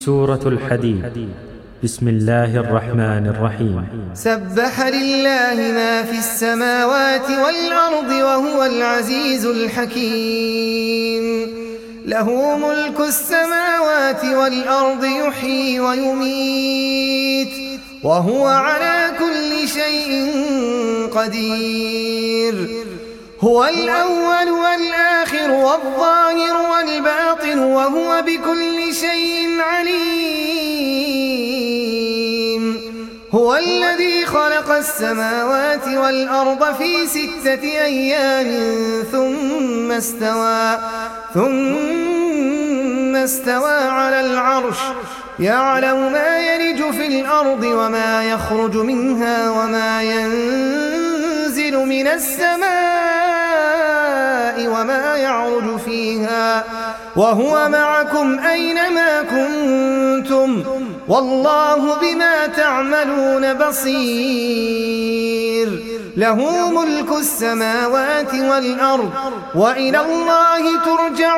سورة الحديد. بسم الله الرحمن الرحيم. سبح لله ما في السماوات والأرض وهو العزيز الحكيم. له ملك السماوات والأرض يحيي ويميت وهو على كل شيء قدير. هو الأول والآخر والظاهر والباطن وهو بكل شيء عليم. هو الذي خلق السماوات والأرض في 6 أيام ثم استوى على العرش يعلم ما يلج في الأرض وما يخرج منها وما ينزل من السماء وما يعرج فيها وهو معكم أينما كنتم والله بما تعملون بصير. له ملك السماوات والأرض وإلى الله ترجع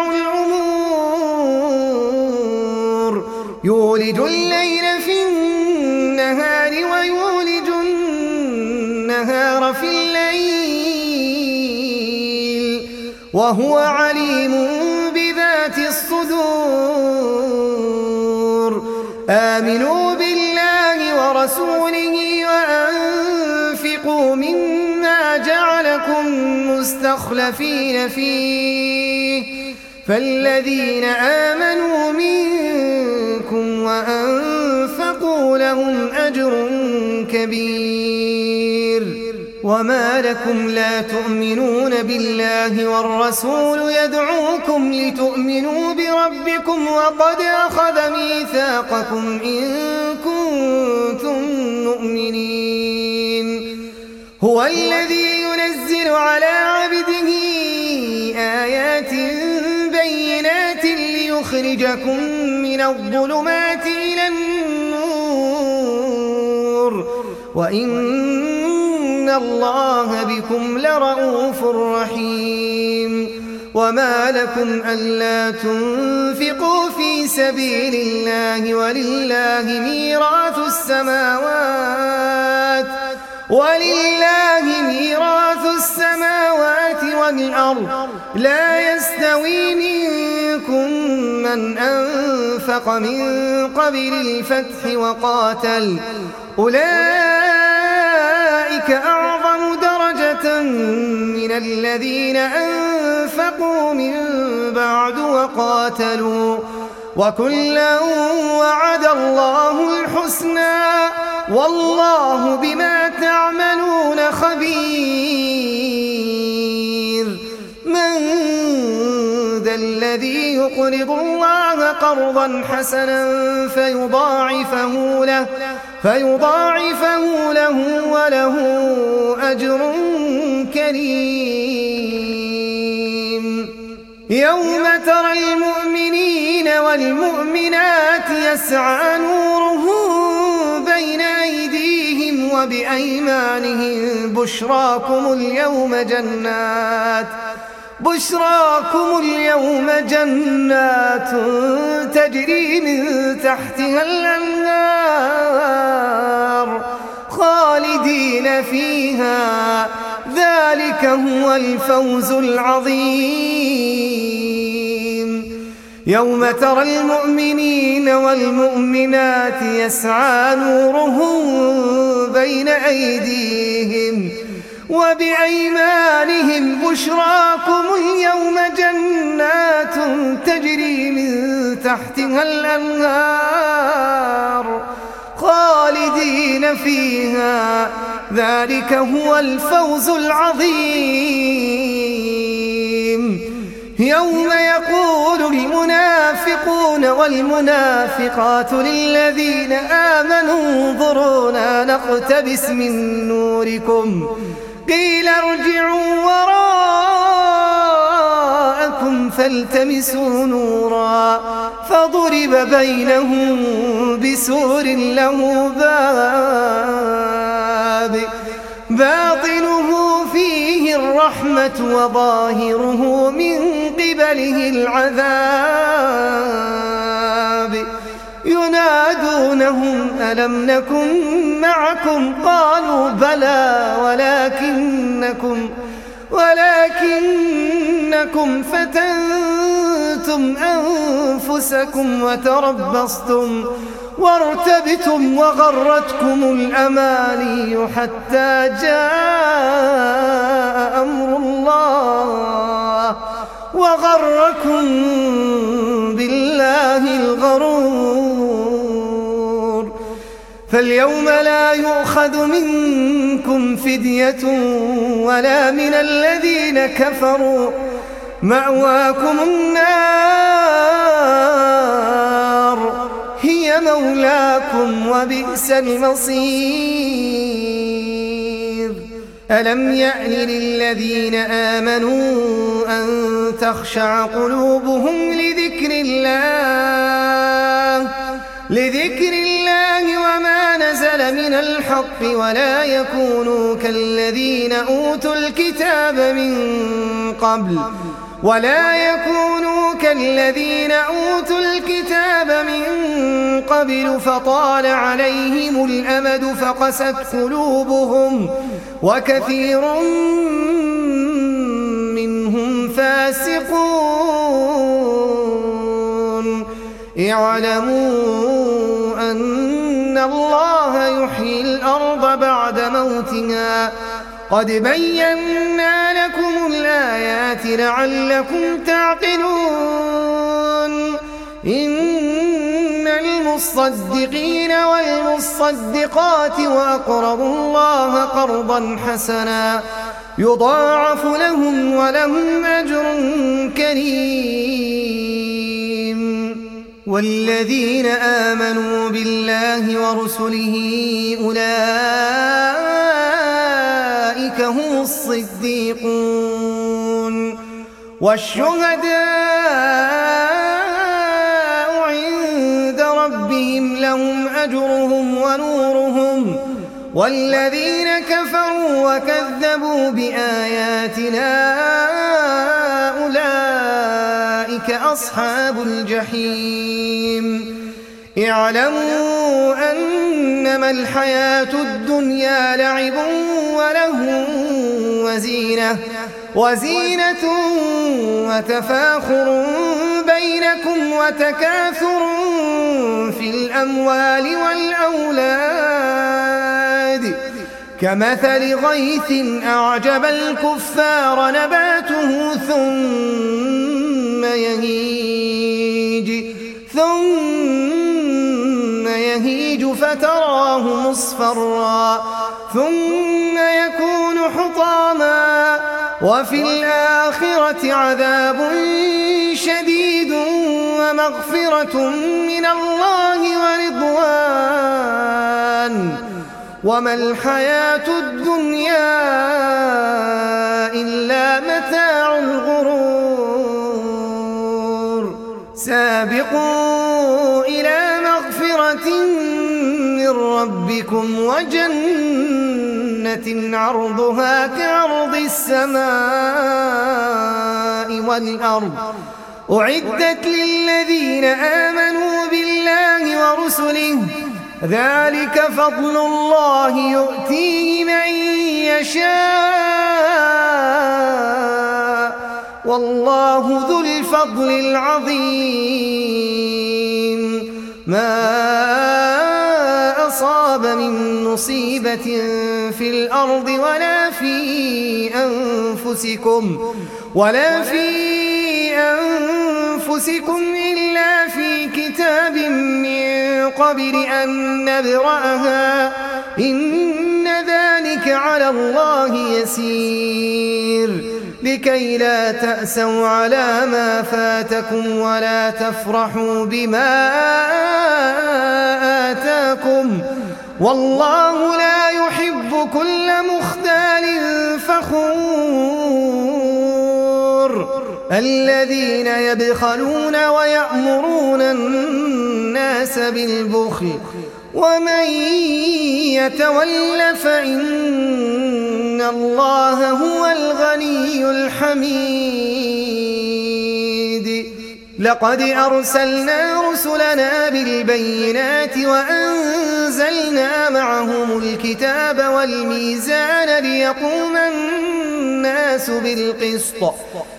الأمور. يولج الليل في النهار ويولج النهار في الليل وهو عليم بذات الصدور. آمنوا بالله ورسوله وأنفقوا مما جعلكم مستخلفين فيه فالذين آمنوا منكم وأنفقوا لهم أجر كبير. وما لكم لا تؤمنون بالله والرسول يدعوكم لتؤمنوا بربكم وقد أخذ ميثاقكم إن كنتم مؤمنين. هو الذي ينزل على عبده آيات بينات ليخرجكم من الظلمات إلى النور وإن الله بكم لرؤوف رحيم. وما لكم ألا تنفقوا في سبيل الله ولله ميراث السماوات والأرض لا يستوي منكم من أنفق من قبل الفتح وقاتل أولئك أعظم درجة من الذين أنفقوا من بعد وقاتلوا وكلا وعد الله الحسنى والله بما تعملون خبير. من ذا الذي يقرض الله قرضا حسنا فيضاعفه له وله أجر كريم. يوم ترى المؤمنين والمؤمنات يسعى نورهم بين أيديهم وبأيمانهم بشراكم اليوم جنات تجري من تحتها الأنهار خالدين فيها ذلك هو الفوز العظيم. يوم ترى المؤمنين والمؤمنات يسعى نورهم بين أيديهم وبأيمانهم بشراكم اليوم جنات تجري من تحتها الأنهار خالدين فيها ذلك هو الفوز العظيم. يوم يقول المنافقون والمنافقات للذين آمنوا انظرونا نقتبس من نوركم قيل ارجعوا وراءكم فالتمسوا نورا فضرب بينهم بسور له باب باطنه فيه الرحمة وظاهره من قبله العذاب ينادونهم ألم نكن معكم قالوا بلى ولكنكم فتنتم أنفسكم وتربصتم وارتبتم وغرتكم الأماني حتى جاء أمر الله وغركم بالله الغرور. فاليوم لا يؤخذ منكم فدية ولا من الذين كفروا مأواكم النار هي مولاكم وبئس المصير. ألم يأن للذين آمنوا أن تخشع قلوبهم لذكر الله وما نزل من الحق ولا يكونوا كالذين أوتوا الكتاب من قبل فطال عليهم الأمد فقست قلوبهم وكثير منهم فاسقون. اعلموا أن الله يحيي الأرض بعد موتها قد بينا لكم الآيات لعلكم تعقلون. إن المصدقين والمصدقات وأقرضوا الله قرضا حسنا يضاعف لهم ولهم أجر كريم. والذين آمنوا بالله ورسله أولئك هم الصديقون والشهداء عند ربهم لهم أجرهم ونورهم. والذين كفروا وكذبوا بآياتنا أولئك أصحاب الجحيم. اعلموا أنما الحياة الدنيا لعب وله وزينة وتفاخر بينكم وتكاثر في الأموال والأولاد كمثل غيث أعجب الكفار نباته ثم يهيج فتراه مصفرا ثم يكون حطاما وفي الآخرة عذاب شديد ومغفرة من الله ورضوان وما الحياة الدنيا إلا متاع الغرور. سابقوا إلى مغفرة من ربكم وجنة عرضها كعرض السماء والأرض أعدت للذين آمنوا بالله ورسله ذلك فضل الله يؤتيه من يشاء والله ذو الفضل العظيم. ما أصاب من مصيبة في الأرض ولا في أنفسكم إلا في كتاب من قبل أن نبرأها إن ذلك على الله يسير. لكي لا تأسوا على ما فاتكم ولا تفرحوا بما آتاكم والله لا يحب كل مختال فخور. الذين يبخلون ويأمرون الناس بالبخل ومن يتول فإن الله هو الغني الحميد. لقد أرسلنا رسلنا بالبينات وأنزلنا معهم الكتاب والميزان ليقوم الناس بالقسط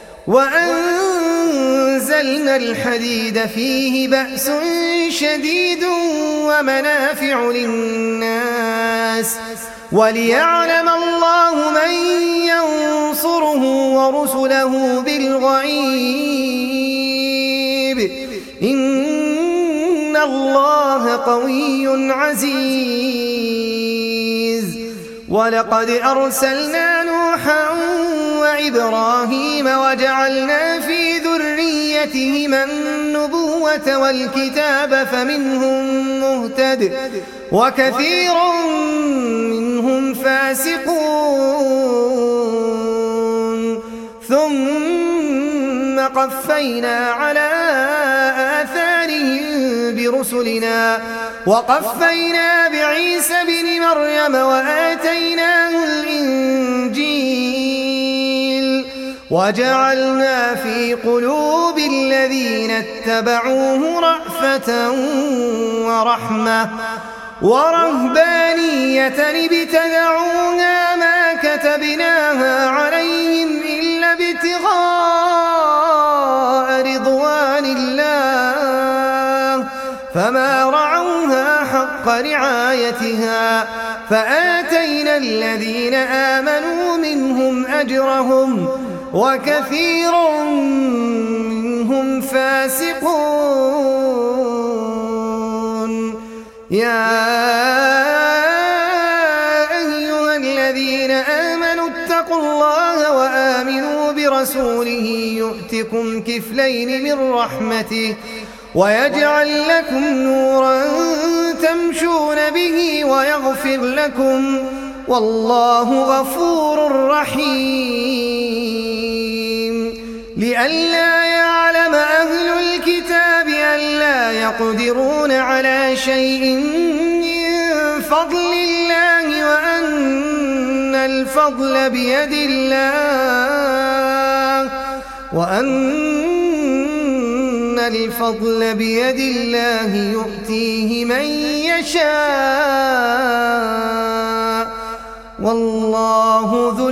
وأنزلنا الحديد فيه بأس شديد ومنافع للناس وليعلم الله من ينصره ورسله بالغيب إن الله قوي عزيز. ولقد أرسلنا نوحا وإبراهيم وجعلنا في ذريتهما النبوة والكتاب فمنهم مهتد وكثير منهم فاسقون ثم قفينا على آثارهم برسلنا وقفينا بعيسى بن مريم وآتيناه الإنجيل وجعلنا في قلوب الذين اتبعوه رأفة ورحمة ورهبانية ابتدعوها ما كتبناها عليهم إلا ابتغاء رضوان الله فما رعوها حق رعايتها فآتينا الذين آمنوا منهم أجرهم وكثير منهم فاسقون. يا أيها الذين آمنوا اتقوا الله وآمنوا برسوله يؤتكم كفلين من رحمته ويجعل لكم نورا تمشون به ويغفر لكم والله غفور رحيم. لئلا يعلم أهل الكتاب ألا يقدرون على شيء من فضل الله وأن الفضل بيد الله يؤتيه من يشاء والله ذو